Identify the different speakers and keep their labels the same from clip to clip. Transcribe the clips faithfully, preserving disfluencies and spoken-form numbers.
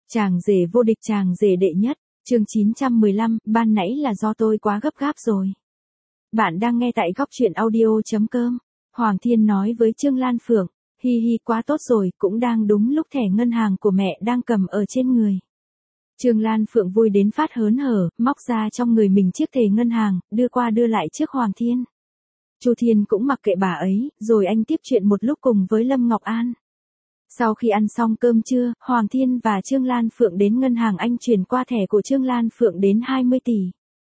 Speaker 1: Chàng rể vô địch, chàng rể đệ nhất, chương chín trăm mười lăm, ban nãy là do tôi quá gấp gáp rồi. Bạn đang nghe tại góc truyện audio chấm com. Hoàng Thiên nói với Trương Lan Phượng, hi hi quá tốt rồi, cũng đang đúng lúc thẻ ngân hàng của mẹ đang cầm ở trên người. Trương Lan Phượng vui đến phát hớn hở, móc ra trong người mình chiếc thẻ ngân hàng, đưa qua đưa lại trước Hoàng Thiên. Chu Thiên cũng mặc kệ bà ấy, rồi anh tiếp chuyện một lúc cùng với Lâm Ngọc An. Sau khi ăn xong cơm trưa, Hoàng Thiên và Trương Lan Phượng đến ngân hàng, anh chuyển qua thẻ của Trương Lan Phượng đến hai mươi tỷ.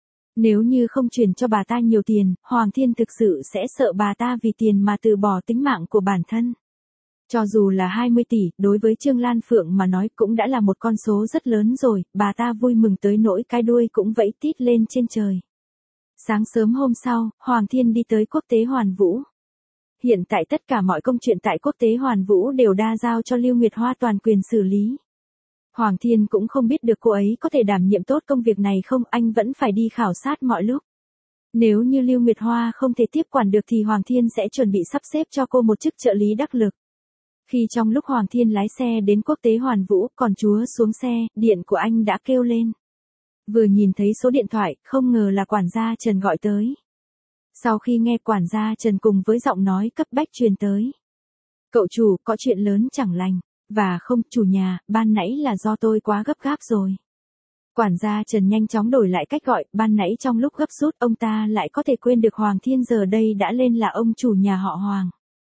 Speaker 1: Nếu như không chuyển cho bà ta nhiều tiền, Hoàng Thiên thực sự sẽ sợ bà ta vì tiền mà từ bỏ tính mạng của bản thân. Cho dù là hai mươi tỷ, đối với Trương Lan Phượng mà nói cũng đã là một con số rất lớn rồi, bà ta vui mừng tới nỗi cái đuôi cũng vẫy tít lên trên trời. Sáng sớm hôm sau, Hoàng Thiên đi tới Quốc tế Hoàn Vũ. Hiện tại tất cả mọi công chuyện tại Quốc tế Hoàn Vũ đều đa giao cho Lưu Nguyệt Hoa toàn quyền xử lý. Hoàng Thiên cũng không biết được cô ấy có thể đảm nhiệm tốt công việc này không, anh vẫn phải đi khảo sát mọi lúc. Nếu như Lưu Nguyệt Hoa không thể tiếp quản được thì Hoàng Thiên sẽ chuẩn bị sắp xếp cho cô một chức trợ lý đắc lực. Khi trong lúc Hoàng Thiên lái xe đến Quốc tế Hoàn Vũ, còn chúa xuống xe, điện của anh đã kêu lên. Vừa nhìn thấy số điện thoại, không ngờ là quản gia Trần gọi tới. Sau khi nghe quản gia Trần cùng với giọng nói cấp bách truyền tới. Cậu chủ, có chuyện lớn chẳng lành. Và không, chủ nhà, ban nãy là do tôi quá gấp gáp rồi. Quản gia Trần nhanh chóng đổi lại cách gọi, ban nãy trong lúc gấp rút ông ta lại có thể quên được Hoàng Thiên giờ đây đã lên là ông chủ nhà họ Hoàng.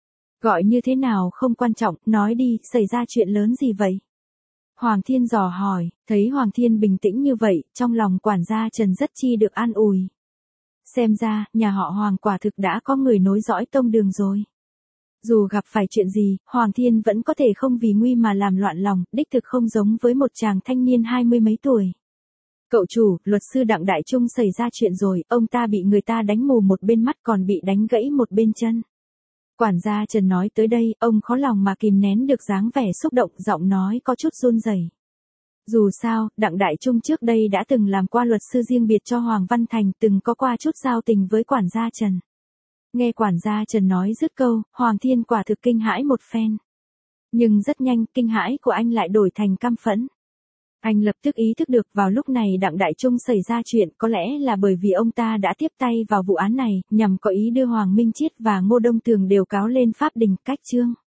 Speaker 1: Gọi như thế nào không quan trọng, nói đi, xảy ra chuyện lớn gì vậy? Hoàng Thiên dò hỏi, thấy Hoàng Thiên bình tĩnh như vậy, trong lòng quản gia Trần rất chi được an ủi. Xem ra, nhà họ Hoàng quả thực đã có người nối dõi tông đường rồi. Dù gặp phải chuyện gì, Hoàng Thiên vẫn có thể không vì nguy mà làm loạn lòng, đích thực không giống với một chàng thanh niên hai mươi mấy tuổi. Cậu chủ, luật sư Đặng Đại Trung xảy ra chuyện rồi, ông ta bị người ta đánh mù một bên mắt còn bị đánh gãy một bên chân. Quản gia Trần nói tới đây, ông khó lòng mà kìm nén được dáng vẻ xúc động, giọng nói có chút run rẩy. Dù sao, Đặng Đại Trung trước đây đã từng làm qua luật sư riêng biệt cho Hoàng Văn Thành, từng có qua chút giao tình với quản gia Trần. Nghe quản gia Trần nói dứt câu, Hoàng Thiên quả thực kinh hãi một phen. Nhưng rất nhanh, kinh hãi của anh lại đổi thành căm phẫn. Anh lập tức ý thức được vào lúc này Đặng Đại Trung xảy ra chuyện, có lẽ là bởi vì ông ta đã tiếp tay vào vụ án này, nhằm có ý đưa Hoàng Minh Chiết và Ngô Đông Tường đều cáo lên pháp đình cách chương.